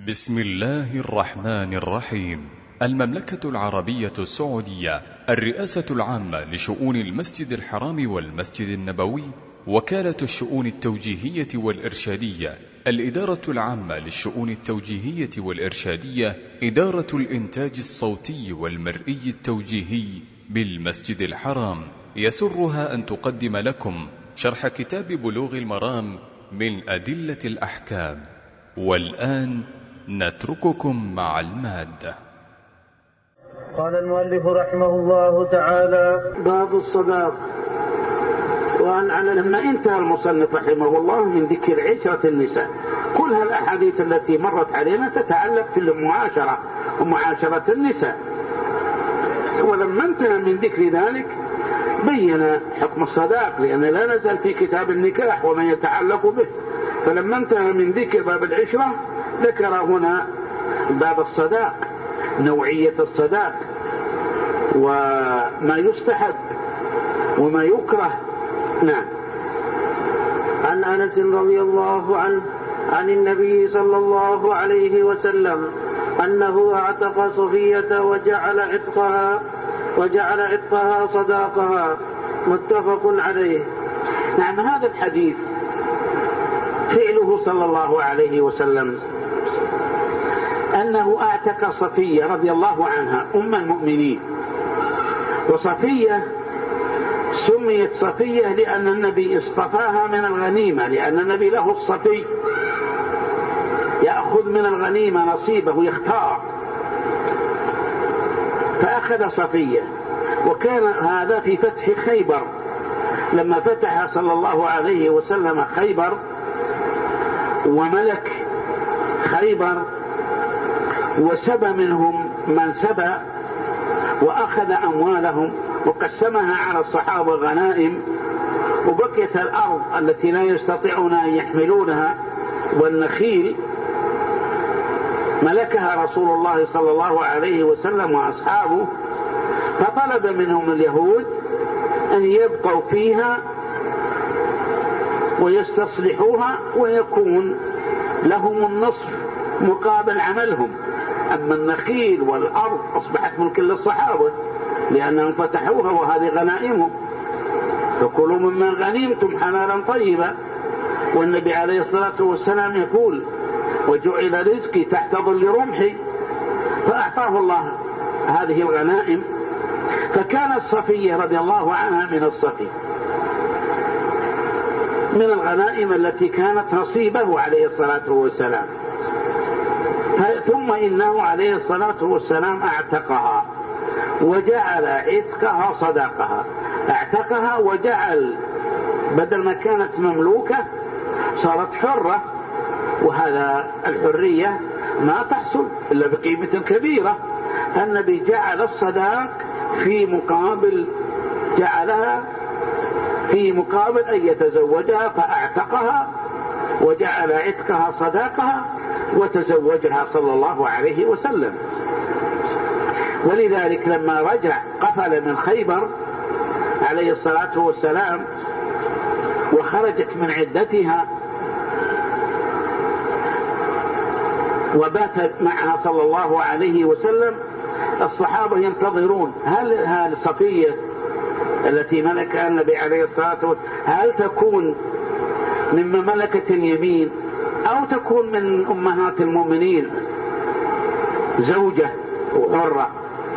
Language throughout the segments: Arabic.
بسم الله الرحمن الرحيم. المملكة العربية السعودية، الرئاسة العامة لشؤون المسجد الحرام والمسجد النبوي، وكالة الشؤون التوجيهية والإرشادية، الإدارة العامة للشؤون التوجيهية والإرشادية، إدارة الإنتاج الصوتي والمرئي التوجيهي بالمسجد الحرام، يسرها أن تقدم لكم شرح كتاب بلوغ المرام من أدلة الأحكام. والآن نترككم مع المادة. قال المؤلف رحمه الله تعالى: باب الصداق. لما انتهى المصنف رحمه الله من ذكر عشرة النساء، كل هالأحاديث التي مرت علينا تتعلق في المعاشرة ومعاشرة النساء، ولما انتهى من ذكر ذلك بين حكم الصداق، لأن لا نزل في كتاب النكاح وما يتعلق به. فلما انتهى من ذكر باب العشرة ذكر هنا باب الصداق، نوعية الصداق وما يستحب وما يكره. نعم. عن أنس رضي الله عنه عن النبي صلى الله عليه وسلم أنه اعتق صفية وجعل عتقها صداقها، متفق عليه. نعم، هذا الحديث فعله صلى الله عليه وسلم أنه اعتق صفية رضي الله عنها أم المؤمنين. وصفية سميت صفية لأن النبي اصطفاها من الغنيمة، لأن النبي له الصفي، يأخذ من الغنيمة نصيبه يختار، فأخذ صفية. وكان هذا في فتح خيبر، لما فتح صلى الله عليه وسلم خيبر وملك خيبر وسبى منهم من سبى وأخذ أموالهم وقسمها على الصحابة غنائم، وبقيت الأرض التي لا يستطيعون أن يحملونها والنخيل ملكها رسول الله صلى الله عليه وسلم وأصحابه. فطلب منهم اليهود أن يبقوا فيها ويستصلحوها ويكون لهم النصف مقابل عملهم. أما النخيل والأرض أصبحت ملكا للصحابة لأنهم فتحوها وهذه غنائمهم، فكلوا ممن غنمتم حلالا طيبا. والنبي عليه الصلاة والسلام يقول: وجعل رزقي تحت ظل رمحي. فأعطاه الله هذه الغنائم. فكانت صفية رضي الله عنها من الصفي، من الغنائم التي كانت نصيبه عليه الصلاة والسلام. ثم إنه عليه الصلاة والسلام اعتقها وجعل عتقها صداقها. اعتقها وجعل، بدل ما كانت مملوكة صارت حرة، وهذا الحرية ما تحصل إلا بقيمة كبيرة. النبي جعل الصداق جعلها في مقابل أن يتزوجها، فاعتقها وجعل عتقها صداقها وتزوجها صلى الله عليه وسلم. ولذلك لما رجع قفل من خيبر عليه الصلاة والسلام وخرجت من عدتها وبات معها صلى الله عليه وسلم، الصحابة ينتظرون هل صفية التي ملكها النبي عليه الصلاة والسلام هل تكون من مملكة اليمين أو تكون من أمهات المؤمنين زوجة وحرة.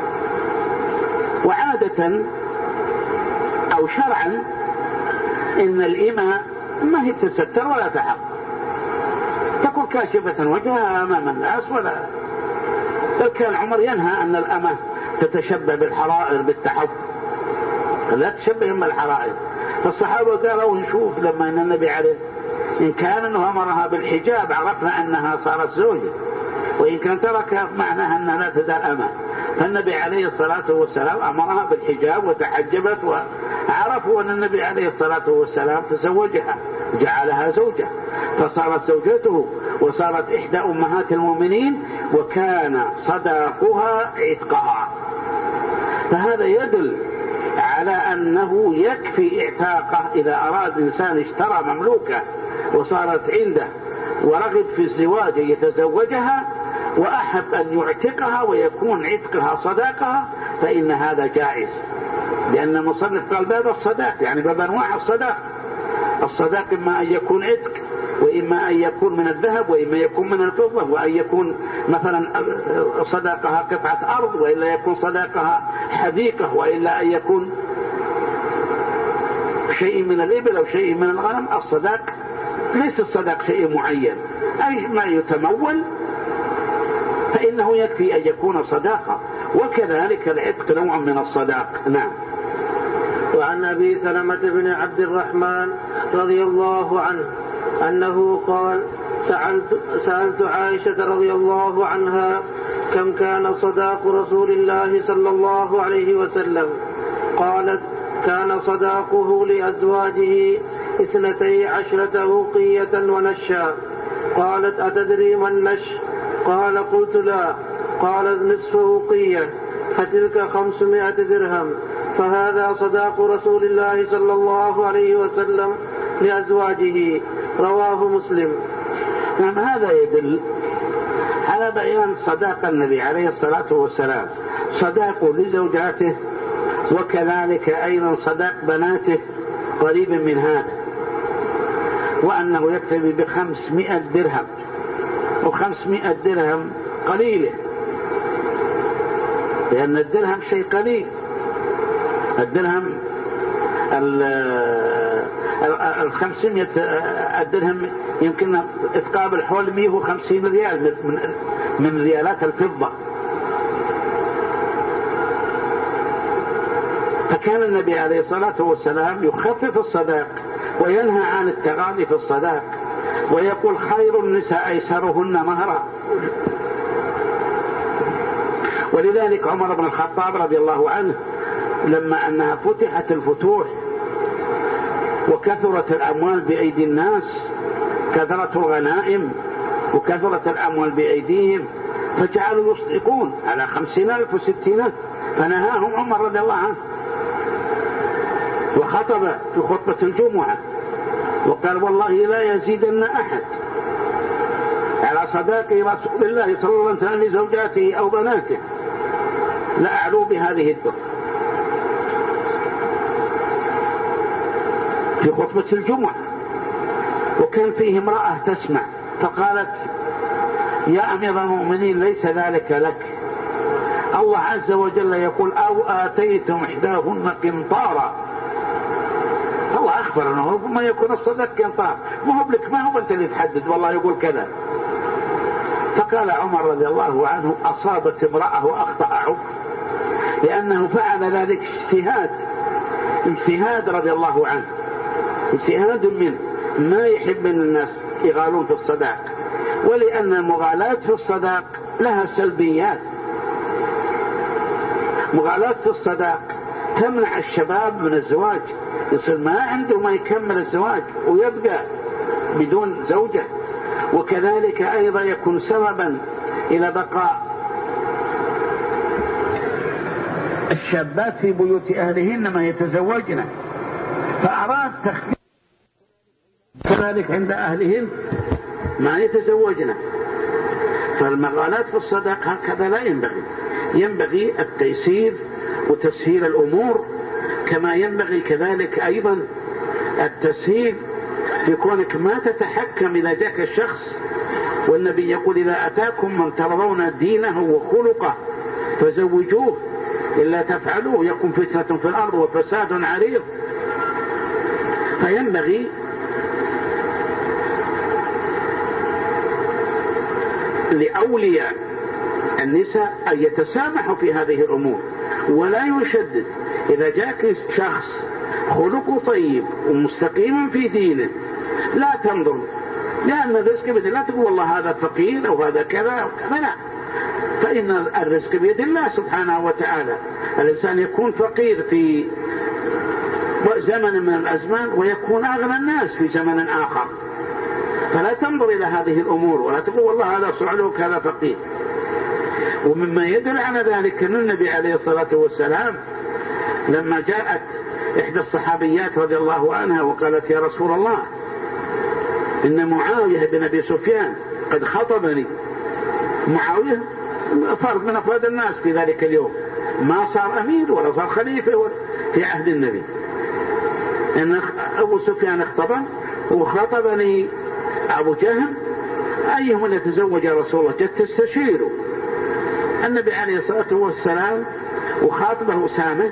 وعادة أو شرعا إن الإماء ما هي تستر ولا تحق، تكون كاشفة وجهها أمام الناس. ولا بل كان عمر ينهى أن الأمة تتشبه بالحرائر بالتحف، لا تشبههم بالحرائر. فالصحابة قالوا نشوف لما أن النبي عليه إن كان أنه أمرها بالحجاب عرفنا أنها صارت زوجة، وإن كان تركها معناها أنها لا تزال أمة. فالنبي عليه الصلاة والسلام أمرها بالحجاب وتحجبت، وعرفوا أن النبي عليه الصلاة والسلام تزوجها جعلها زوجة، فصارت زوجته وصارت إحدى أمهات المؤمنين، وكان صداقها عتقها. فهذا يدل على أنه يكفي اعتاقه إذا أراد إنسان اشترى مملوكة وصارت عنده ورغب في الزواج يتزوجها، وأحب أن يعتقها ويكون عتقها صداقها فإن هذا جائز، لأن المصنف قال باب الصداق، يعني باب أنواع الصداق. الصداق إما أن يكون عتق، وإما أن يكون من الذهب، وإما يكون من الفضة، وأن يكون مثلا صداقها قطعة أرض، وإلا يكون صداقها حديقة، وإلا أن يكون شيء من الإبل أو شيء من الغنم. الصداق ليس الصداق شيء معين، أي ما يتمول فإنه يكفي أن يكون صداقة، وكذلك العتق نوع من الصداق. نعم. وعن أبي سلمة بن عبد الرحمن رضي الله عنه أنه قال: سألت عائشة رضي الله عنها كم كان صداق رسول الله صلى الله عليه وسلم؟ قالت: كان صداقه لأزواجه 12 وقية ونشا. قالت: أتدري ما النش؟ قال: قلت لا. قالت: نصف وقية، فتلك 500 درهم، فهذا صداق رسول الله صلى الله عليه وسلم لأزواجه. رواه مسلم. نعم، هذا يدل على بيان صداق النبي عليه الصلاة والسلام، صداقه لزوجاته، وكذلك أيضا صداق بناته قريب من هذا، وأنه يكتفي ب500 درهم، و500 درهم قليلة، لأن الدرهم شيء قليل. الدرهم 500 الدرهم يمكن تقابل حول 150 ريال من ريالات الفضة. فكان النبي عليه الصلاة والسلام يخفف الصداق وينهى عن التغالي في الصداق، ويقول: خير النساء أيسرهن مهرا. ولذلك عمر بن الخطاب رضي الله عنه لما أنها فتحت الفتوح وكثرت الأموال بأيدي الناس، كثرت الغنائم وكثرت الأموال بأيديهم، فجعلوا يصدقون على 50,000 و60,000، فنهاهم عمر رضي الله عنه، وخطب في خطبة الجمعة وقال: والله لا يزيدن أحد على صداق رسول الله صلى الله عليه وسلم لزوجاته أو بناته لا أعلو بهذه الدر. في خطبة الجمعة، وكان فيه امرأة تسمع فقالت: يا أمير المؤمنين ليس ذلك لك، الله عز وجل يقول: أو آتيتم إحداهن قنطارا. الله أخبر أنه ما يكون الصدق قنطار، ما هو لك، ما هو أنت اللي تحدد، والله يقول كذا. فقال عمر رضي الله عنه: أصابت امرأة وأخطأ عمر، لأنه فعل ذلك اجتهاد رضي الله عنه، اجتهاد منه، ما يحب من الناس يغالون في الصداق، ولأن المغالاة في الصداق لها سلبيات. مغالاة في الصداق تمنع الشباب من الزواج، يصير ما عنده ما يكمل الزواج ويبقى بدون زوجة، وكذلك أيضا يكون سببا إلى بقاء الشابات في بيوت أهلهن ما يتزوجن، فأراد تخفيف كذلك عند أهلهن ما يتزوجن. فالمغالاة في الصداق هكذا لا ينبغي التيسير وتسهيل الأمور، كما ينبغي كذلك أيضا التسهيل في كونك ما تتحكم إذا جاك الشخص. والنبي يقول: إذا أتاكم من ترضون دينه وخلقه فزوجوه، إلا تفعلوه يكون فتنة في الأرض وفساد عريض. فينبغي لأولياء النساء أن يتسامحوا في هذه الأمور ولا يشدد. إذا جاك شخص خلقه طيب ومستقيم في دينه لا تنظر، لأن الرزق بيد الله، تقول والله هذا فقير أو هذا كذا أو كذا، لا، فإن الرزق بيد الله سبحانه وتعالى. الإنسان يكون فقير في زمن من الأزمان ويكون أغنى الناس في زمن آخر، فلا تنظر إلى هذه الأمور ولا تقول والله هذا صعلوك هذا فقير. ومما يدل على ذلك أن النبي عليه الصلاة والسلام لما جاءت إحدى الصحابيات رضي الله عنها وقالت: يا رسول الله، إن معاوية بن أبي سفيان قد خطبني معاوية فرد من أفراد الناس في ذلك اليوم، ما صار أمير ولا صار خليفة في عهد النبي. إن أبو سفيان اخطبن وخطبني أبو جهم أيهم اللي تزوج رسول الله، جت تستشيره النبي عليه الصلاة والسلام وخاطبه أسامة،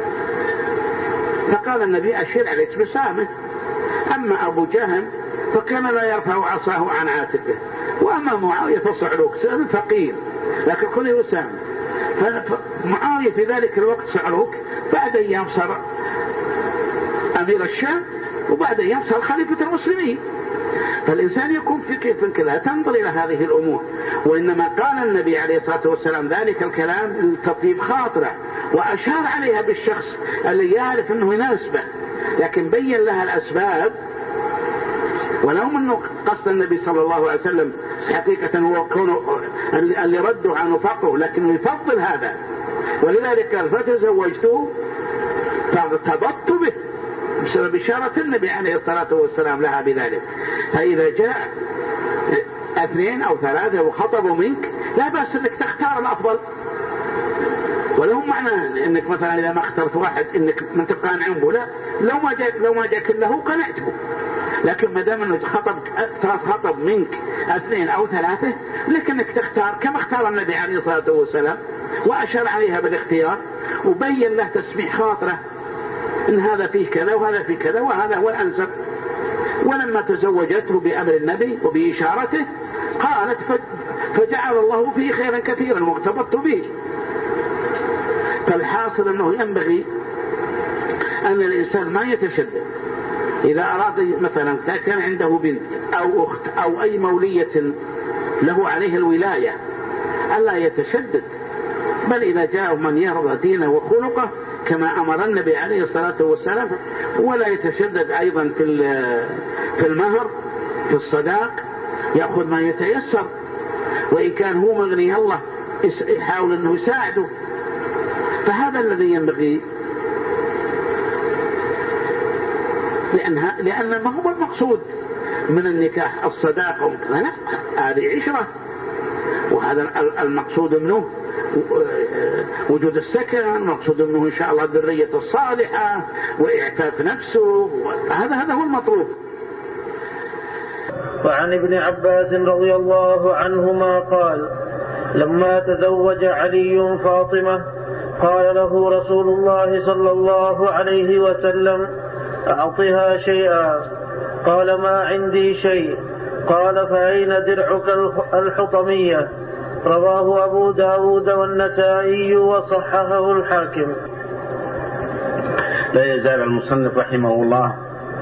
فقال النبي أشير عليك بأسامة. أما أبو جهم فكان لا يرفع عصاه عن عاتقه، وأما معاوية فصعلوك فقير لكن خذي أسامة. فمعاوية في ذلك الوقت صعلوك، بعد أيام صار أمير الشام، وبعد أيام صار خليفة المسلمين. فالإنسان يكون في كيف لا تنظر إلى هذه الأمور، وإنما قال النبي عليه الصلاة والسلام ذلك الكلام لتطيب خاطره، وأشار عليها بالشخص اللي يعرف أنه يناسبه، لكن بين لها الأسباب. ولو أنه قصد النبي صلى الله عليه وسلم حقيقة هو كونه اللي رده عنه فقره، لكنه يفضل هذا، ولذلك قال فتزوجته فارتبطت به بسبب إشارة النبي عليه الصلاة والسلام لها بذلك. فإذا جاء 2 أو 3 وخطبوا منك لا بأس أنك تختار الأفضل، ولو معنى أنك مثلا إذا ما اخترت واحد أنك من تقانع عنه، لا، لو ما جاء كله قنعت به، لكن ما دام أنه خطب منك 2 أو 3 لك أنك تختار كما اختار النبي عليه الصلاة والسلام، وأشار عليها بالاختيار وبين له تسميح خاطره إن هذا فيه كذا وهذا فيه كذا وهذا هو الأنسب. ولما تزوجته بأمر النبي وبإشارته قالت فجعل الله فيه خيرا كثيرا وارتبطت به. فالحاصل أنه ينبغي أن الإنسان ما يتشدد إذا أراد مثلا كان عنده بنت أو أخت أو أي مولية له عليه الولاية ألا يتشدد، بل إذا جاء من يرضى دينه وخلقه كما أمر النبي عليه الصلاة والسلام، ولا يتشدد أيضا في المهر في الصداق، يأخذ ما يتيسر، وإن كان هو مغني الله يحاول أنه يساعده. فهذا الذي ينبغي، لأن ما هو المقصود من النكاح الصداقة، لا، هذه عشرة، وهذا المقصود منه وجود السكن، مقصود منه إن شاء الله الذرية الصالحة وإعفاف نفسه، هذا هو المطلوب. وعن ابن عباس رضي الله عنهما قال: لما تزوج علي فاطمة قال له رسول الله صلى الله عليه وسلم: أعطها شيئا. قال: ما عندي شيء. قال: فأين درعك الحطمية؟ رواه أبو داود والنسائي وصححه الحاكم. لا يزال المصنف رحمه الله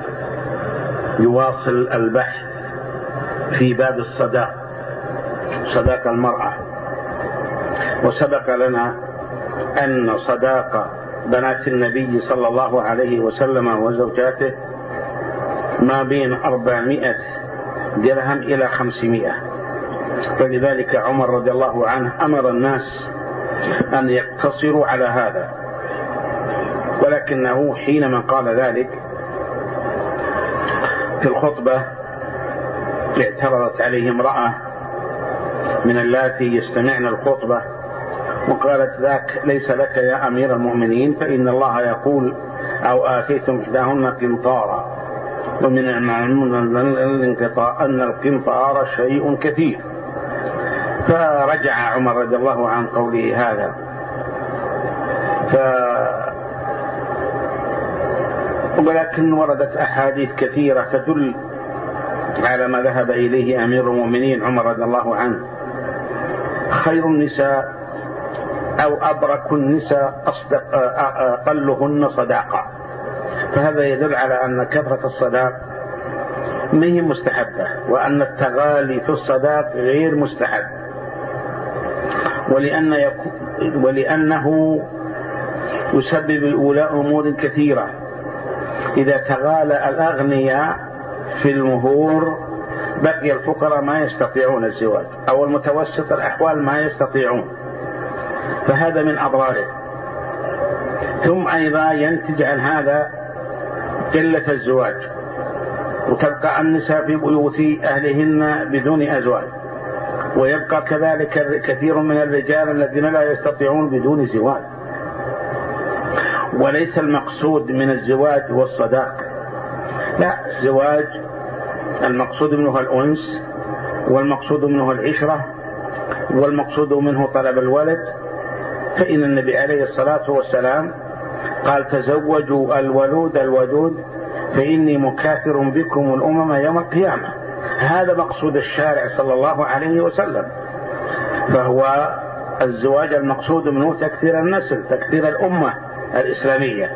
يواصل البحث في باب صداق المرأة. وسبق لنا أن صداق بنات النبي صلى الله عليه وسلم وزوجاته ما بين 400 درهم إلى 500، فلذلك عمر رضي الله عنه أمر الناس أن يقتصروا على هذا، ولكنه حينما قال ذلك في الخطبة اعترضت عليه امرأة من اللاتي يستمعن الخطبة وقالت: ذاك ليس لك يا أمير المؤمنين، فإن الله يقول: أو آتيتم إحداهن قنطارا، ومن المعلوم أن القنطار شيء كثير. فرجع عمر رضي الله عن قوله هذا، ولكن وردت أحاديث كثيرة تدل على ما ذهب إليه أمير المؤمنين عمر رضي الله عنه: خير النساء أو أبرك النساء أقلهن صداقة. فهذا يدل على أن كثرة الصداق ما هي مستحبة، وأن التغالي في الصداق غير مستحب، ولأنه يسبب أولى أمور كثيرة. إذا تغالى الأغنياء في المهور بقي الفقراء ما يستطيعون الزواج، أو المتوسط الأحوال ما يستطيعون، فهذا من أضراره. ثم أيضا ينتج عن هذا قلة الزواج، وتبقى النساء في بيوت أهلهن بدون أزواج، ويبقى كذلك كثير من الرجال الذين لا يستطيعون بدون زواج. وليس المقصود من الزواج هو الصداق، لا، الزواج المقصود منه الأنس، والمقصود منه العشرة، والمقصود منه طلب الولد. فإن النبي عليه الصلاة والسلام قال تزوجوا الولود الودود فإني مكاثر بكم الأمم يوم القيامة. هذا مقصود الشارع صلى الله عليه وسلم. فهو الزواج المقصود منه تكثير النسل، تكثير الأمة الإسلامية.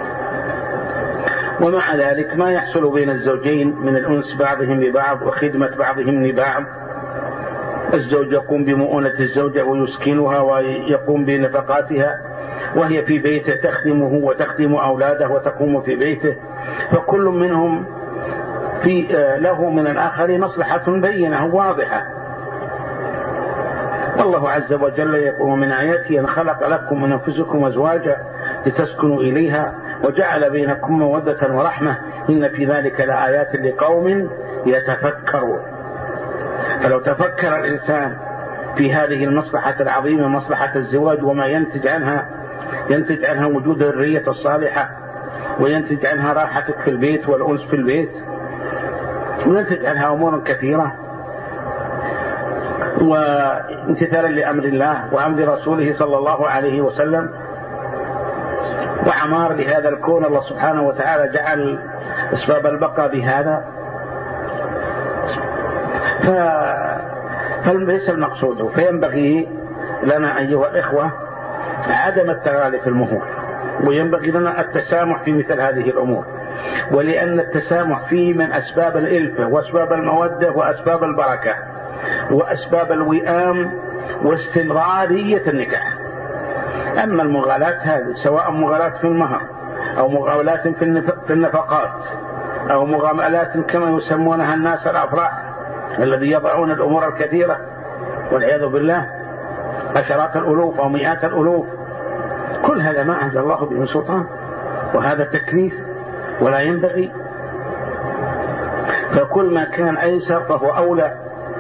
ومع ذلك ما يحصل بين الزوجين من الأنس بعضهم ببعض وخدمة بعضهم لبعض. الزوج يقوم بمؤونة الزوجة ويسكنها ويقوم بنفقاتها، وهي في بيته تخدمه وتخدم أولاده وتقوم في بيته، فكل منهم له من الآخر مصلحة بينة واضحة. والله عز وجل يقول من آياته أن خلق لكم من أنفسكم أزواجا لتسكنوا إليها وجعل بينكم مودة ورحمة إن في ذلك لآيات لقوم يتفكرون. فلو تفكر الإنسان في هذه المصلحة العظيمة، مصلحة الزواج وما ينتج عنها وجود الذرية الصالحة، وينتج عنها راحتك في البيت والأنس في البيت، وينتج عنها أمور كثيرة، وامتثالا لأمر الله وأمر رسوله صلى الله عليه وسلم، وعمار لهذا الكون. الله سبحانه وتعالى جعل أسباب البقاء بهذا. فليس المقصود. فينبغي لنا أيها الإخوة عدم التغالي في المهور، وينبغي لنا التسامح في مثل هذه الأمور، ولأن التسامح فيه من أسباب الإلفة وأسباب المودة وأسباب البركة وأسباب الوئام واستمرارية النكاح. أما المغالاة هذه، سواء مغالاة في المهر أو مغالاة في النفقات أو مغالاة كما يسمونها الناس الأفراح الذي يضعون الأمور الكثيرة والعياذ بالله عشرات الألوف أو مئات الألوف، كل هذا ما أنزل الله به سلطان، وهذا تكليف ولا ينبغي. فكل ما كان أيسر فهو أولى.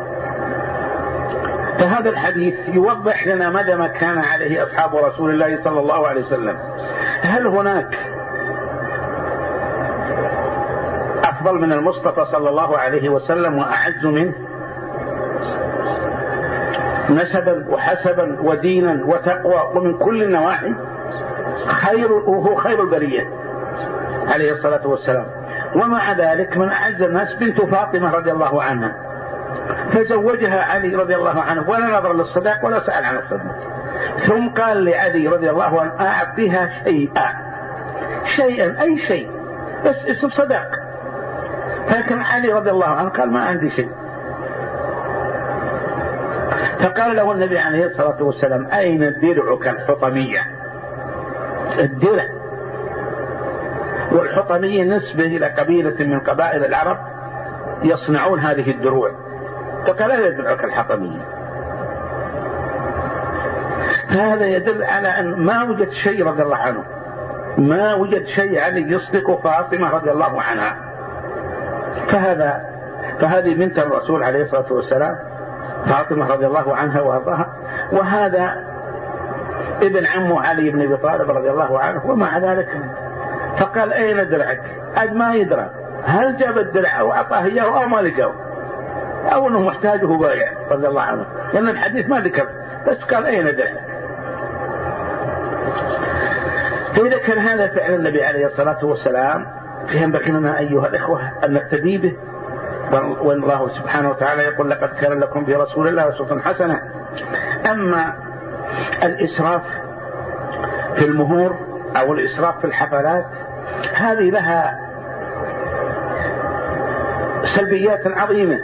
فهذا الحديث يوضح لنا مدى ما كان عليه أصحاب رسول الله صلى الله عليه وسلم. هل هناك أفضل من المصطفى صلى الله عليه وسلم وأعز منه نسبا وحسبا ودينا وتقوى ومن كل النواحي؟ وهو خير البرية عليه الصلاة والسلام. ومع ذلك من أعز الناس بنت فاطمة رضي الله عنها، فزوجها علي رضي الله عنه ولا نظر للصداق ولا سأل عن الصداق. ثم قال لعلي رضي الله عنه أعطيها شيئا أي شيء بس اسم صداق. لكن علي رضي الله عنه قال ما عندي شيء. فقال له النبي عليه الصلاة والسلام أين درعك الحطمية؟ الدرع، والحطمية نسبة إلى قبيلة من قبائل العرب يصنعون هذه الدروع. فقال أين درعك الحطمية؟ هذا يدل على أن ما وجد شيء رضي الله عنه، ما وجد شيء علي يصدق فاطمة رضي الله عنها. فهذه بنت الرسول عليه الصلاة والسلام فاطمة رضي الله عنها وارضاها، وهذا ابن عمه علي بن أبي طالب رضي الله عنه. ومع ذلك فقال أين درعك؟ عاد ما يدرى هل جاب الدرع أو أعطاه إياه أو ما لقاه، أو أنه محتاجه بايع رضي الله عنه، لأن الحديث ما ذكر، بس قال أين درعك. فإذا كان هذا فعل النبي عليه الصلاة والسلام فينبغي لنا أيها الإخوة أن نقتدي به. والله سبحانه وتعالى يقول لقد كان لكم في رسول الله أسوة حسنة. أما الإسراف في المهور أو الإسراف في الحفلات هذه لها سلبيات عظيمة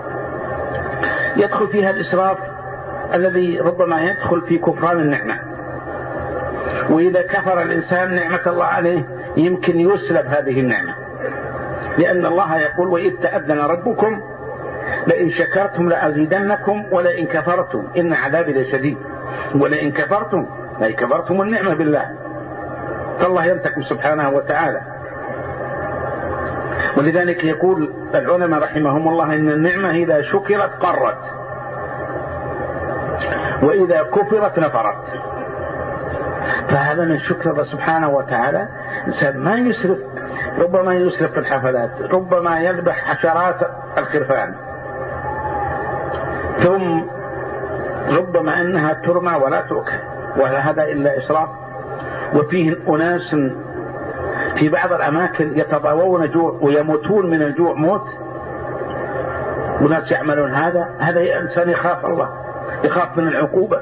يدخل فيها الإسراف الذي ربما يدخل في كفران النعمة. وإذا كفر الإنسان نعمة الله عليه يمكن يسلب هذه النعمة، لأن الله يقول وإذ تأذن ربكم لئن شكرتم لأزيدنكم ولئن كفرتم إن عذابي لشديد. ولئن كفرتم أي كفرتم النعمة بالله، فالله ينتقم سبحانه وتعالى. ولذلك يقول العلماء رحمهم الله إن النعمة إذا شكرت قرت، وإذا كفرت نفرت. فهذا من شكر الله سبحانه وتعالى. الإنسان ما يسرف، ربما يسرف في الحفلات، ربما يذبح حشرات الخرفان، ثم ربما أنها ترمى ولا تؤكل، ولا هذا إلا إسراف. وفيه أناس في بعض الأماكن يتضاوون جوع ويموتون من الجوع موت، وناس يعملون هذا إنسان يخاف الله، يخاف من العقوبة.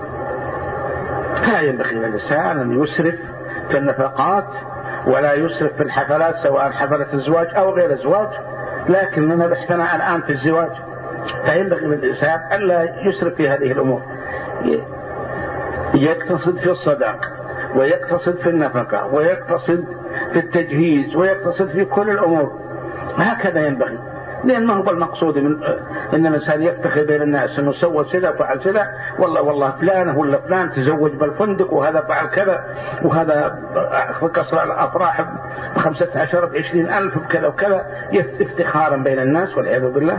فلا ينبغي للإنسان أن يسرف في النفقات ولا يسرف في الحفلات، سواء حفلة الزواج أو غير الزواج، لكننا بحثنا الآن في الزواج، فينبغي للإنسان ألا يسرف في هذه الأمور، يقتصد في الصداق ويقتصد في النفقة ويقتصد في التجهيز ويقتصد في كل الأمور. هكذا ينبغي، لأن ما هو المقصود من إن الإنسان يفتخر بين الناس إنه سوى سلا فعل سلا، والله فلان ولا فلان تزوج بالفندق وهذا فعل كذا وهذا كسر الأفراح ب15 ب20 ألف بكذا وكذا، افتخارا بين الناس والعياذ بالله.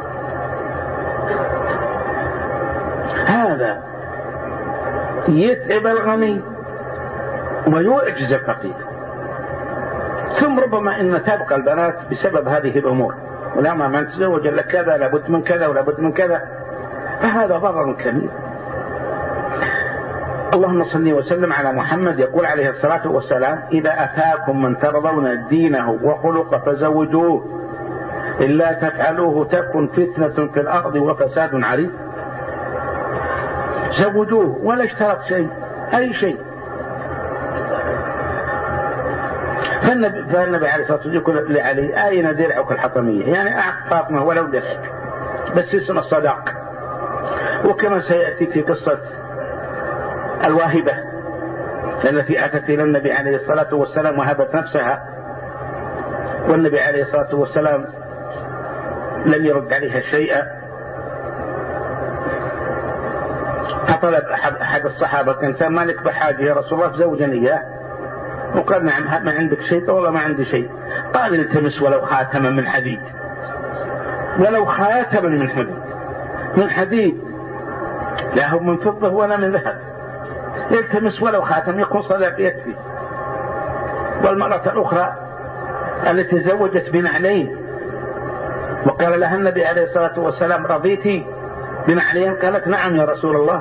هذا يتعب الغني ويعجز الفقير. ثم ربما إن تبقى البنات بسبب هذه الأمور، ولا ما تزوج إلا كذا، لابد من كذا ولابد من كذا، فهذا ضرر كبير. اللهم صل وسلم على محمد. يقول عليه الصلاة والسلام: إذا أتاكم من ترضون دينه وخلقه فزوجوه، إلا تفعلوه تكن فتنة في الأرض وفساد عريض. زوجوه ولا اشترط شيء، أي شيء. فالنبي عليه الصلاة والسلام يقول لعلي: أين درعك الحطمية؟ يعني أعط فاطمة ولو درعك، بس اسم الصداق. وكما سيأتي في قصة الواهبة التي أتت إلى النبي عليه الصلاة والسلام وهبت نفسها، والنبي عليه الصلاة والسلام لم يرد عليها شيئا، فطلب أحد الصحابة: كان مالك بحاجة يا رسول الله زوجني إياه؟ وقال: نعم، ما عندك شيء؟ والله ما عندي شيء. قال: التمس ولو خاتما من حديد، ولو خاتما من حديد، لا هو من فضة ولا من ذهب، التمس ولو خاتم يكون صدق يكفي. والمرأة الأخرى التي زوجت بنعلين وقال لها النبي عليه الصلاة والسلام: رضيتي بنعلين؟ قالت: نعم يا رسول الله.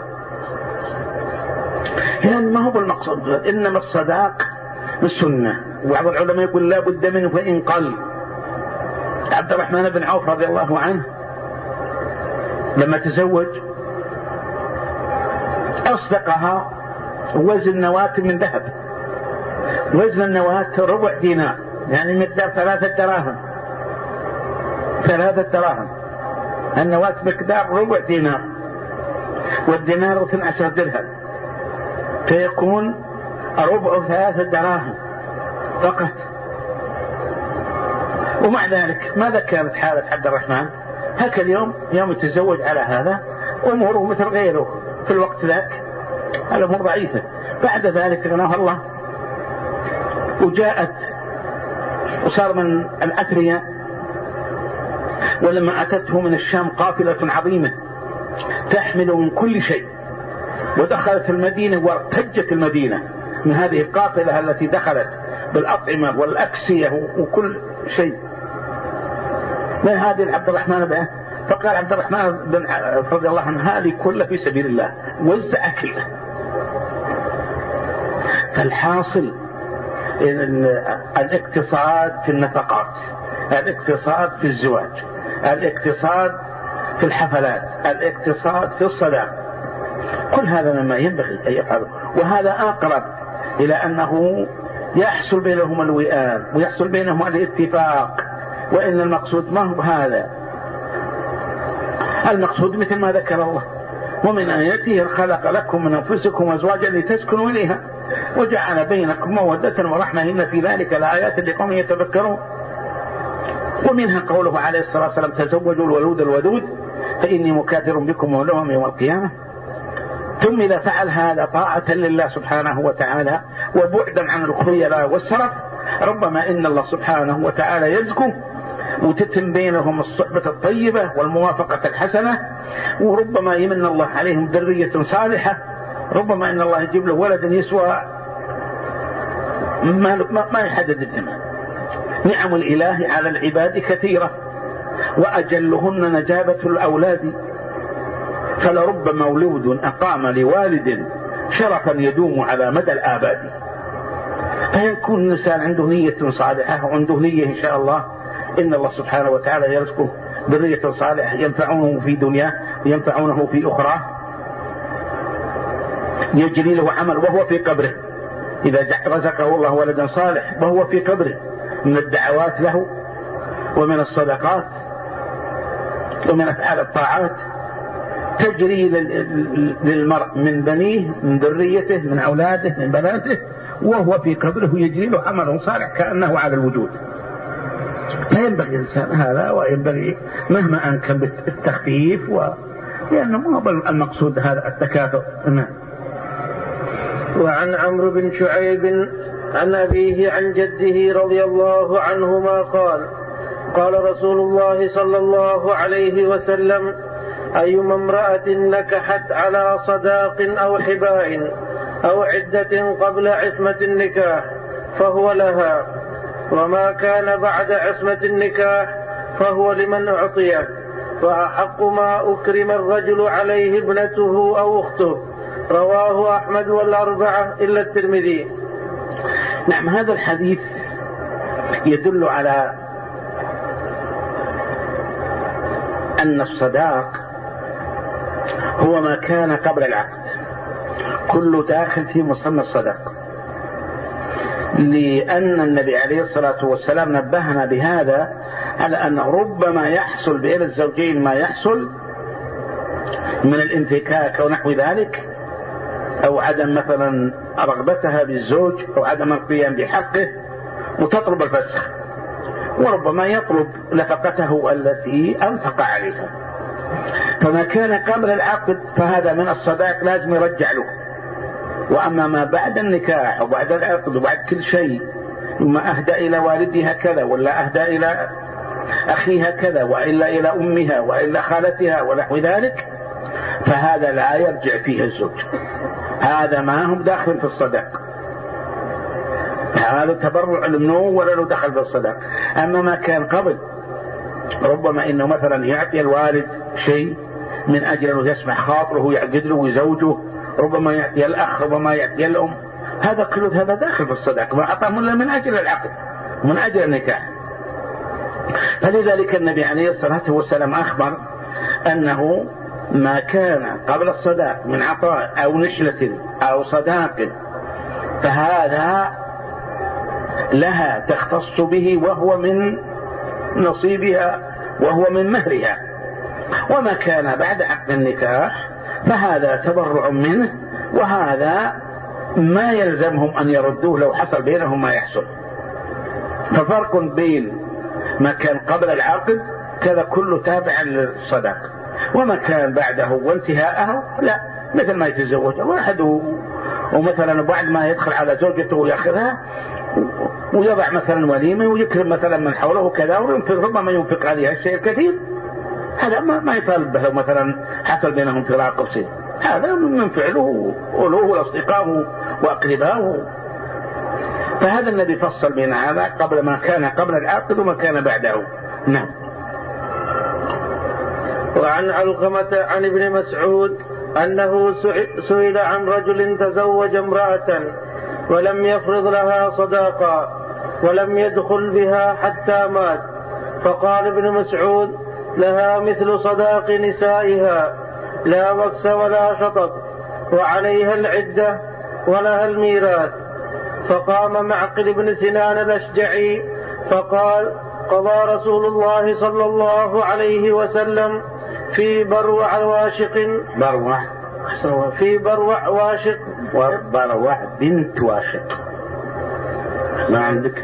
يعني ما هو المقصود، إنما الصداق السنة، وبعض العلماء يقول لا بد منه فإن قل. عبد الرحمن بن عوف رضي الله عنه لما تزوج أصدقها وزن نواة من ذهب، وزن النواة ربع دينار، يعني مقدار 3 دراهم. 3 دراهم، النواة مقدار ربع دينار، والدينار 12 درهم، فيكون ربع 3 دراهم فقط. ومع ذلك ماذا كانت حالة عبد الرحمن؟ هكذا اليوم يوم يتزوج على هذا أموره مثل غيره في الوقت ذاك، الأمور ضعيفة. بعد ذلك غناه الله، وجاءت وصار من الأثرياء. ولما أتته من الشام قافلة عظيمة تحمل من كل شيء، ودخلت المدينة وارتجت المدينة من هذه القافلة التي دخلت بالأطعمة والأكسية وكل شيء. ما هذه عبد الرحمن بقى؟ فقال عبد الرحمن بن رضي الله عنه: هذه كلها في سبيل الله، وزع كله. فالحاصل الاقتصاد في النفقات، الاقتصاد في الزواج، الاقتصاد في الحفلات، الاقتصاد في الصلاة، كل هذا مما ينبغي أن يفعله. وهذا أقرب إلى أنه يحصل بينهم الوئام ويحصل بينهم الاتفاق. وإن المقصود ما هو هذا، المقصود مثل ما ذكر الله: ومن آياته خلق لكم من أنفسكم أزواجا لتسكنوا إليها وجعل بينكم مودة ورحمة إن في ذلك لآيات لقوم يتفكرون. ومنها قوله عليه الصلاة والسلام: تزوجوا الولود الودود فإني مكاثر بكم ولهم يوم القيامة. ثم إذا فعل هذا طاعة لله سبحانه وتعالى وبعدا عن الخيلاء والسرف، ربما إن الله سبحانه وتعالى يزكو وتتم بينهم الصحبة الطيبة والموافقة الحسنة، وربما يمن الله عليهم ذرية صالحة، ربما إن الله يجيب له ولد يسوى ما يحدد الزمان. نعم الإله على العباد كثيرة، وأجلهن نجابة الأولاد، فلرب مولود أقام لوالد شرفا يدوم على مدى الآباد. فيكون الإنسان عنده نية صالحة وعنده نية إن شاء الله إن الله سبحانه وتعالى يرزقه ذرية صالحة ينفعونه في دنياه وينفعونه في أخرى، يجري له عمل وهو في قبره. إذا رزقه الله ولدا صالح وهو في قبره من الدعوات له ومن الصدقات ومن أفعال الطاعات تجري للمرء من بنيه من ذريته من أولاده من بناته وهو في قبره يجري له عمل صالح كأنه على الوجود. فينبغي الإنسان هذا، وينبغي مهما أمكن بالتخفيف، لأنه ما هو المقصود هذا التكاثر. وعن عمرو بن شعيب عن أبيه عن جده رضي الله عنهما قال رسول الله صلى الله عليه وسلم: أيما امرأة نكحت على صداق أو حباء أو عدة قبل عصمة النكاح فهو لها، وما كان بعد عصمة النكاح فهو لمن أعطيه، وأحق ما أكرم الرجل عليه ابنته أو أخته. رواه أحمد والأربعة إلا الترمذي. نعم، هذا الحديث يدل على أن الصداق هو ما كان قبل العقد، كله داخل في مسمى الصداق، لأن النبي عليه الصلاة والسلام نبهنا بهذا على أن ربما يحصل بين الزوجين ما يحصل من الانفكاك أو نحو ذلك، أو عدم مثلا رغبتها بالزوج أو عدم القيام بحقه وتطلب الفسخ، وربما يطلب نفقته التي أنفق عليها. فما كان قبل العقد فهذا من الصداق لازم يرجع له. وأما ما بعد النكاح وبعد العقد وبعد كل شيء، إما أهدى إلى والدها كذا ولا أهدى إلى أخيها كذا وإلا إلى أمها وإلا خالتها ونحو ذلك، فهذا لا يرجع فيه الزوج، هذا ما هم داخل في الصداق، هذا تبرع لمنه ولا له دخل في الصداق. أما ما كان قبل ربما إنه مثلا يعطي الوالد شيء من أجل أنه يسمع خاطره يعقد له ويزوجه، ربما يعطي الأخ، ربما يعطي الأم، هذا كله هذا داخل في الصداق، ما أعطاهم إلا من أجل العقد من أجل النكاح. فلذلك النبي عليه الصلاة والسلام أخبر أنه ما كان قبل الصداق من عطاء أو نشلة أو صداق فهذا لها تختص به وهو من نصيبها وهو من مهرها، وما كان بعد عقد النكاح فهذا تبرع منه، وهذا ما يلزمهم أن يردوه لو حصل بينهم ما يحصل. ففرق بين ما كان قبل العقد كذا كله تابع للصداق، وما كان بعده وانتهاءه لا، مثل ما يتزوج واحد ومثلا بعد ما يدخل على زوجته ويأخذها ويضع مثلا وليمة ويكرم مثلا من حوله كذا وينفق، ربما ينفق عليها الشيء الكثير، هذا ما يطالب به لو مثلا حصل بينهم فراق أو شيء، هذا من فعله ولوه وأصدقائه وأقربائه. فهذا الذي فصل بين هذا قبل ما كان قبل العقد وما كان بعده. نعم. وعن علقمة عن ابن مسعود أنه سئل عن رجل تزوج امرأة ولم يفرض لها صداقا ولم يدخل بها حتى مات، فقال ابن مسعود: لها مثل صداق نسائها، لا مكس ولا شطط، وعليها العدة ولها الميراث. فقام معقل بن سنان الأشجعي فقال: قضى رسول الله صلى الله عليه وسلم في بروع واشق واشق وبروع بنت واشق. ما عندك؟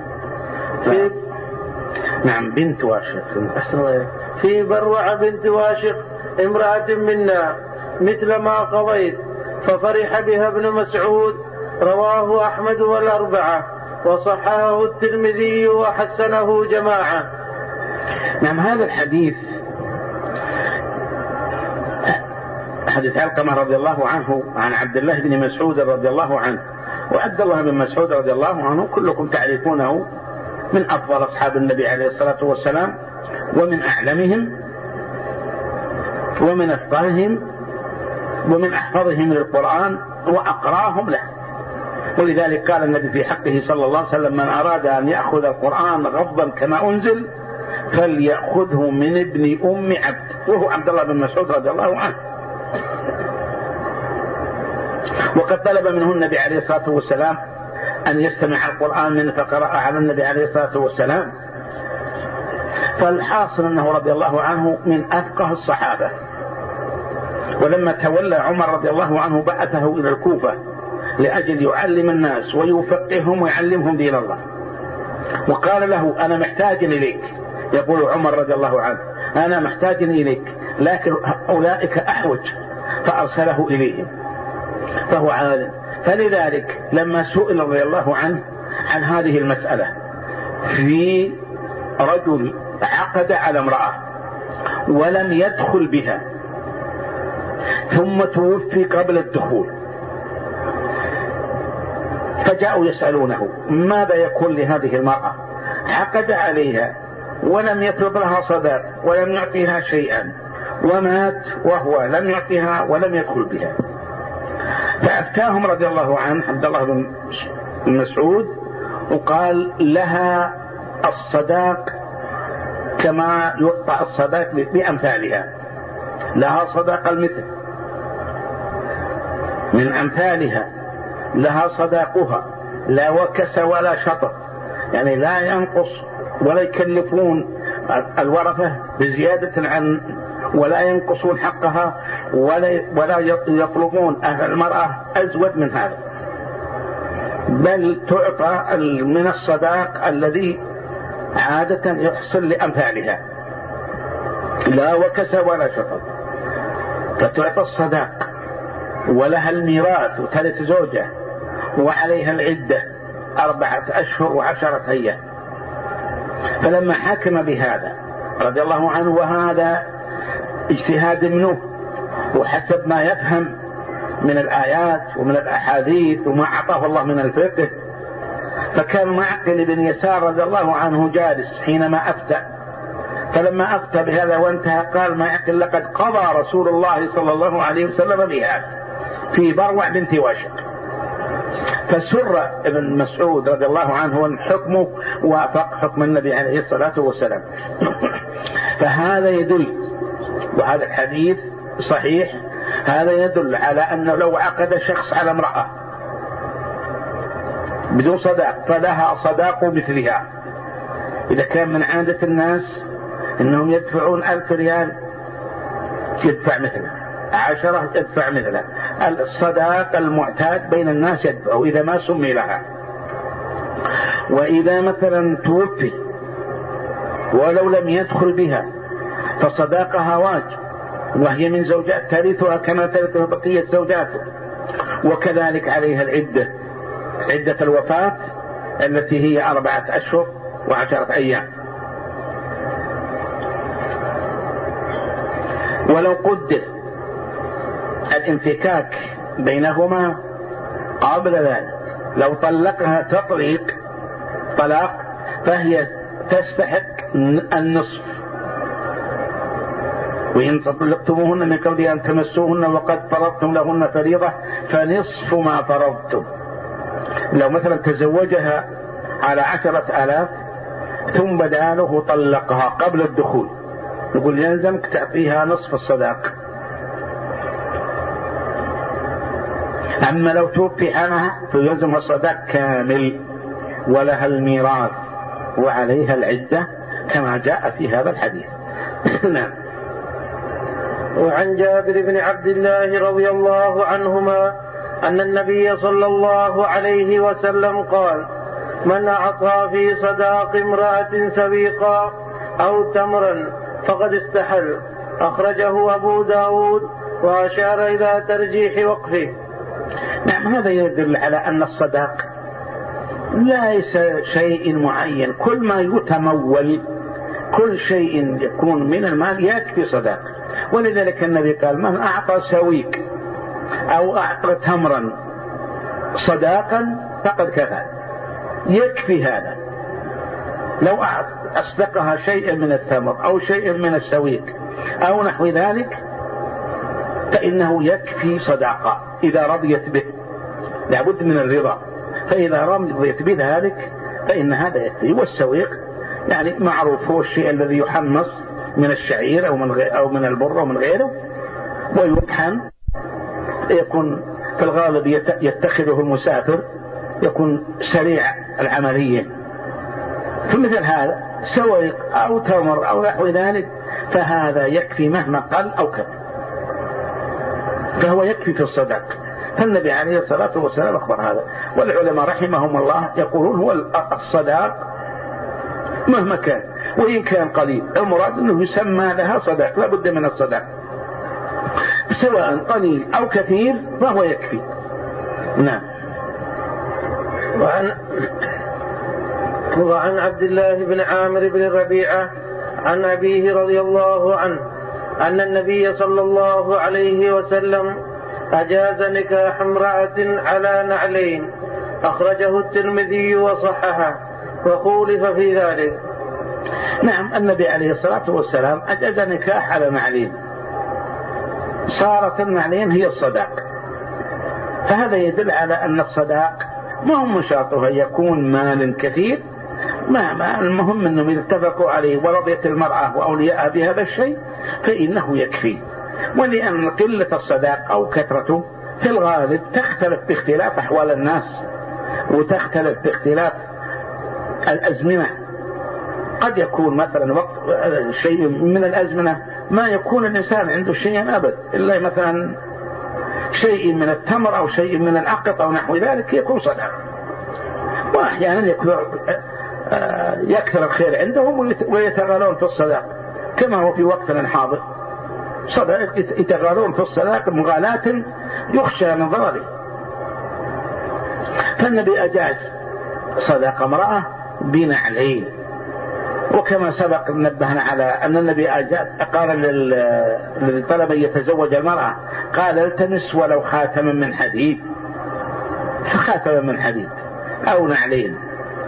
نعم، بنت واشق. في بروع بنت واشق امرأة منا مثل ما قضيت، ففرح بها ابن مسعود. رواه أحمد والأربعة وصححه الترمذي وحسنه جماعة. نعم، هذا الحديث حديث علقمة رضي الله عنه عن عبد الله بن مسعود رضي الله عنه. وعبد الله بن مسعود رضي الله عنه كلكم تعرفونه من أفضل أصحاب النبي عليه الصلاة والسلام، ومن أعلمهم ومن أفقههم ومن أحفظهم للقرآن وأقراهم له. ولذلك قال النبي في حقه صلى الله عليه وسلم: من أراد أن يأخذ القرآن غضا كما أنزل فليأخذه من ابن أم عبد، وهو عبد الله بن مسعود رضي الله عنه. وقد طلب منه النبي عليه الصلاة والسلام أن يستمع القرآن منه فقرأ على النبي عليه الصلاة والسلام. فالحاصل أنه رضي الله عنه من أفقه الصحابة. ولما تولى عمر رضي الله عنه بعثه إلى الكوفة لأجل يعلم الناس ويفقههم ويعلمهم دين الله، وقال له: أنا محتاج إليك. يقول عمر رضي الله عنه: أنا محتاج إليك، لكن أولئك أحوج، فأرسله إليهم، فهو عالم. فلذلك لما سئل رضي الله عنه عن هذه المسألة في رجل عقد على امرأة ولم يدخل بها ثم توفي قبل الدخول، فجاءوا يسألونه: ماذا يكون لهذه المرأة؟ عقد عليها ولم يطلب لها صداق ولم يعطيها شيئا، ومات وهو لم يعطيها ولم يدخل بها. فأفتاهم رضي الله عنه عبد الله بن مسعود وقال: لها الصداق كما يقطع الصداق بأمثالها، لها صداق المثل من أمثالها، لها صداقها، لا وكس ولا شطط، يعني لا ينقص ولا يكلفون الورثة بزيادة عن ولا ينقصون حقها ولا يطلبون أهل المرأة أزود من هذا، بل تعطى من الصداق الذي عادة يحصل لأمثالها، لا وكس ولا شطط، فتعطى الصداق ولها الميراث وثالث زوجة وعليها العدة 4 أشهر و10 أيام. فلما حكم بهذا رضي الله عنه، وهذا اجتهاد منه وحسب ما يفهم من الآيات ومن الأحاديث وما أعطاه الله من الفقه، فكان معقل بن يسار رضي الله عنه جالس حينما أفتى. فلما أفتى بهذا وانتهى قال معقل: لقد قضى رسول الله صلى الله عليه وسلم بهذا في بروع بنت واشق. فسر ابن مسعود رضي الله عنه وان حكمه وافق حكم النبي عليه الصلاة والسلام. فهذا يدل، وهذا الحديث صحيح، هذا يدل على أنه لو عقد شخص على امرأة بدون صداق فلها صداق مثلها. إذا كان من عادة الناس أنهم يدفعون 1000 ريال يدفع مثله، 10 يدفع مثله. الصداق المعتاد بين الناس يدفع إذا ما سمي لها. وإذا مثلا توفي ولو لم يدخل بها فصداقها واجب، وهي من زوجات ترثها كما ترثها بقية زوجاته. وكذلك عليها العدة، عدة الوفاة التي هي 4 أشهر و10 أيام. ولو قدر الانفكاك بينهما قبل ذلك، لو طلقها طلاق فهي تستحق النصف. وإن طلقتموهن من قبل أن تمسوهن وقد فرضتم لهن فريضة فنصف ما فرضتم. لو مثلا تزوجها على 10,000 ثم بداله طلقها قبل الدخول، نقول يلزمك تعطيها نصف الصداق. أما لو توفي عنها فيلزمها الصداق كامل ولها الميراث وعليها العدة كما جاء في هذا الحديث. نعم. وعن جابر بن عبد الله رضي الله عنهما أن النبي صلى الله عليه وسلم قال: من أعطى في صداق امرأة سبيقا أو تمرا فقد استحل. أخرجه أبو داود وأشار إلى ترجيح وقفه. نعم، هذا يدل على أن الصداق ليس شيء معين، كل ما يتمول كل شيء يكون من المال يكفي صداقة. ولذلك النبي قال من أعطى سويك أو أعطى تمرا صداقا فقد كفى، يكفي هذا. لو أصدقها شيئا من التمر أو شيئا من السويك أو نحو ذلك فإنه يكفي صداقة إذا رضيت به، لابد من الرضا، فإذا رضيت بذلك فإن هذا يكفي. والسويق يعني معروف هو الشيء الذي يحمص من الشعير أو من البر أو من غيره ويطحن، يكون في الغالب يتخذه المسافر، يكون سريع العملية. فمثل هذا سويق أو تمر أو نحو ذلك فهذا يكفي مهما قل أو كثر، فهو يكفي في الصدق. فالنبي عليه الصلاة والسلام أخبر هذا. والعلماء رحمهم الله يقولون هو الصداق مهما كان وإن كان قليل، المراد أنه يسمى لها صداق، لا بد من الصداق سواء قليل أو كثير فهو يكفي. نعم. وعن عبد الله بن عامر بن الربيعة عن أبيه رضي الله عنه أن النبي صلى الله عليه وسلم أجاز نكاح امرأة على نعلين، أخرجه الترمذي وصححه وخولف في ذلك. نعم، النبي عليه الصلاة والسلام أجاز نكاح على نعلين، صارت النعلين هي الصداق، فهذا يدل على أن الصداق ما هو من شرطه يكون مال كثير، ما المهم أنهم إذا اتفقوا عليه ورضيت المرأة وأولياءها بهذا الشيء فإنه يكفي. ولأن قلة الصداق أو كثرته في الغالب تختلف باختلاف أحوال الناس وتختلف باختلاف الأزمنة. قد يكون مثلا وقت شيء من الأزمنة ما يكون الإنسان عنده شيء أبد إلا مثلا شيء من التمر أو شيء من العقط أو نحو ذلك يكون صداق، وأحيانا يكثر الخير عندهم ويتغالون في الصداق كما هو في وقتنا الحاضر، صداق يتغالون في الصداق مغالاة يخشى من ضرره. فالنبي أجاز صداق امرأة بنعلين، وكما سبق نبهنا على أن النبي قال للطلب يتزوج المرأة قال التمس ولو خاتما من حديد، فخاتما من حديد أو نعلين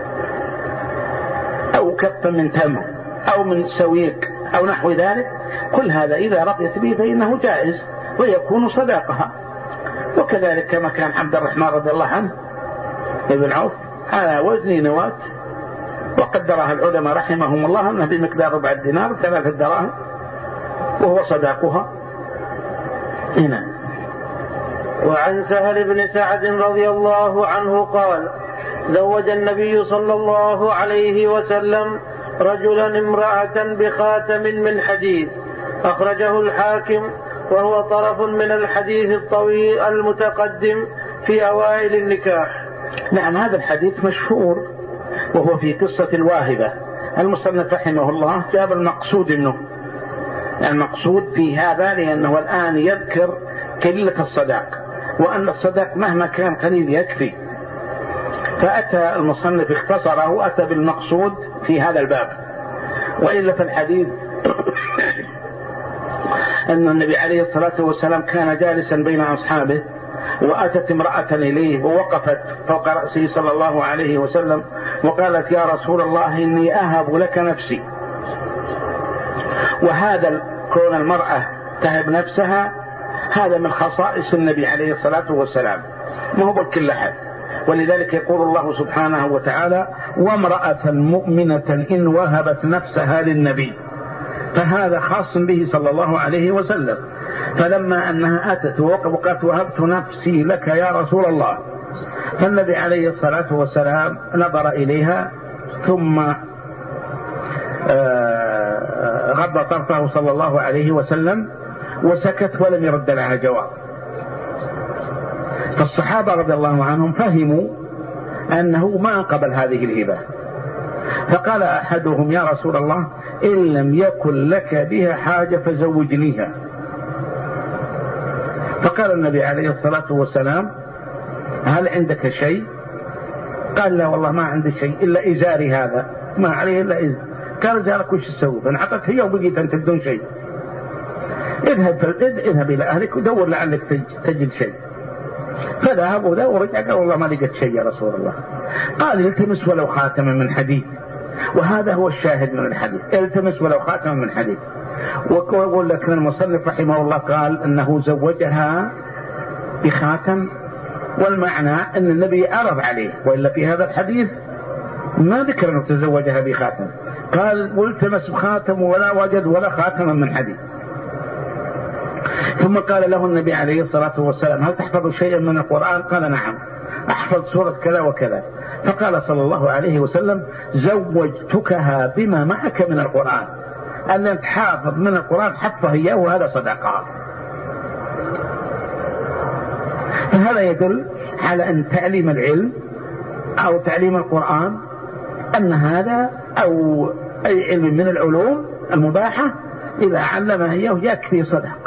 أو كف من تمر أو من سويق أو نحو ذلك، كل هذا إذا رضيت به فإنه جائز ويكون صداقها. وكذلك كما كان عبد الرحمن رضي الله عنه ابن عوف على وزن نواة، وقدرها العلماء رحمهم الله أنه بمقدار 4 دينار 3 دراهم وهو صداقها. هنا. وعن سهل بن سعد رضي الله عنه قال زوج النبي صلى الله عليه وسلم رجلا امرأة بخاتم من حديد، أخرجه الحاكم، وهو طرف من الحديث الطويل المتقدم في أوائل النكاح. نعم، هذا الحديث مشهور وهو في قصة الواهبة. المصنف رحمه الله جاب المقصود منه، المقصود في هذا لأنه الآن يذكر قلة الصداق وأن الصداق مهما كان قليل يكفي، فأتى المصنف اختصره وأتى بالمقصود في هذا الباب. وإلا في الحديث أن النبي عليه الصلاة والسلام كان جالسا بين أصحابه وأتت امرأة إليه ووقفت فوق رأسه صلى الله عليه وسلم وقالت يا رسول الله إني أهب لك نفسي. وهذا كون المرأة تهب نفسها هذا من خصائص النبي عليه الصلاة والسلام، ما هو بكل أحد. ولذلك يقول الله سبحانه وتعالى وامرأة مؤمنة إن وهبت نفسها للنبي، فهذا خاص به صلى الله عليه وسلم. فلما أنها أتت وقالت وهبت نفسي لك يا رسول الله، فالنبي عليه الصلاة والسلام نظر إليها ثم غض طرفه صلى الله عليه وسلم وسكت ولم يرد لها جواب. فالصحابة رضي الله عنهم فهموا أنه ما قبل هذه الهبة، فقال أحدهم يا رسول الله إن لم يكن لك بها حاجة فزوجنيها. فقال النبي عليه الصلاة والسلام هل عندك شيء؟ قال لا والله ما عندي شيء إلا إزاري هذا، ما عليه إلا قال جارك وش تسوي؟ فانحطت هي وبقيت أنت بدون شيء. اذهب إلى أهلك ودور لعلك تجد شيء. فذهب وذا ورجع قال والله ما لقيت شيء يا رسول الله. قال التمس ولو خاتما من حديد، وهذا هو الشاهد من الحديث، التمس ولو خاتما من حديد. وأقول لك المصنف رحمه الله قال أنه زوجها بخاتم، والمعنى أن النبي عرض عليه، وإلا في هذا الحديث ما ذكر أنه تزوجها بخاتم. قال والتمس خاتم ولا وجد ولا خاتما من حديد. ثم قال له النبي عليه الصلاة والسلام هل تحفظ شيئا من القرآن؟ قال نعم أحفظ سورة كذا وكذا. فقال صلى الله عليه وسلم زوجتكها بما معك من القرآن، أن تحافظ من القرآن حفظه إياه وهذا صدقها. فهذا يدل على أن تعليم العلم أو تعليم القرآن أن هذا أو أي علم من العلوم المباحة إذا علمه إياه يكفي صدق.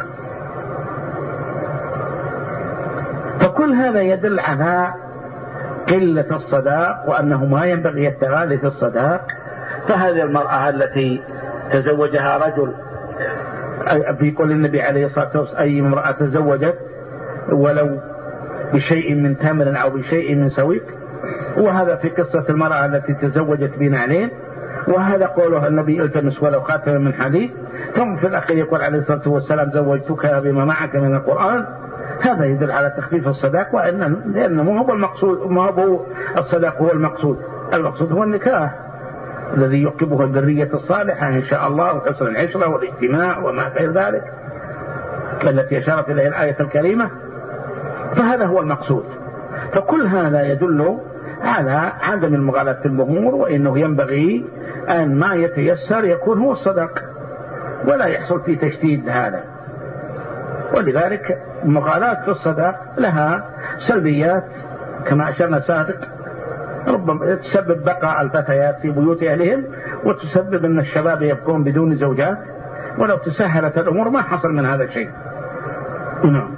فكل هذا يدل على قلة الصداق وأنه ما ينبغي التغالي في الصداق. فهذه المرأة التي تزوجها رجل في قول النبي عليه الصلاة والسلام أي امرأة تزوجت ولو بشيء من تمر أو بشيء من سويق، وهذا في قصة المرأة التي تزوجت بنعلين، وهذا قوله النبي التمس ولو خاتما من حديد. ثم في الأخير يقول عليه الصلاة والسلام زوجتك بما معك من القرآن. هذا يدل على تخفيف الصداق، لأنه ما هو المقصود، ما هو الصداق هو المقصود، المقصود هو النكاح الذي يعقبه الذرية الصالحة إن شاء الله وحسن العشرة والاجتماع وما غير ذلك التي أشارت إليه الآية الكريمة. فهذا هو المقصود. فكل هذا يدل على عدم المغالاة في المهور، وإنه ينبغي أن ما يتيسر يكون هو الصدق ولا يحصل فيه تشديد هذا. ولذلك المغالاة في الصدق لها سلبيات كما أشرنا سابق، ربما تسبب بقاء الفتيات في بيوت أهلهم، وتسبب أن الشباب يبقون بدون زوجات، ولو تسهلت الأمور ما حصل من هذا الشيء. نعم.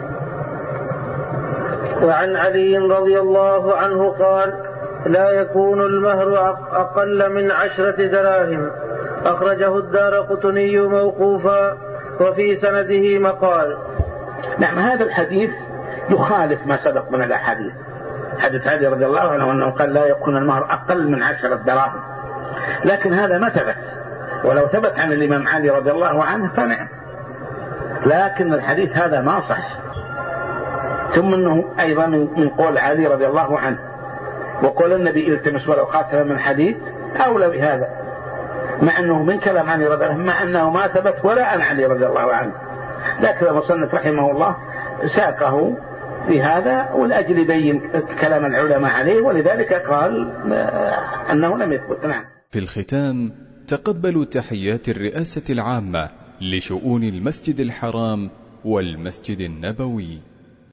وعن علي رضي الله عنه قال لا يكون المهر أقل من 10 دراهم، أخرجه الدارقطني موقوفا وفي سنده مقال. نعم هذا الحديث يخالف ما سبق من الأحاديث. حديث علي رضي الله عنه أنه قال لا يكون المهر أقل من 10 دراهم، لكن هذا ما ثبت، ولو ثبت عن الإمام علي رضي الله عنه فنعم، لكن الحديث هذا ما صح. ثم أنه أيضا من قول علي رضي الله عنه وقول النبي التمس ولو خاتما من حديد أولى بهذا، مع أنه من كلام علي رضي الله عنه، مع أنه ما ثبت ولا عن علي رضي الله عنه، لكن المصنف رحمه الله ساقه بهذا والأجل يبين كلام العلماء عليه، ولذلك قال أنه لم يثبت. نعم. في الختام تقبلوا تحيات الرئاسة العامة لشؤون المسجد الحرام والمسجد النبوي.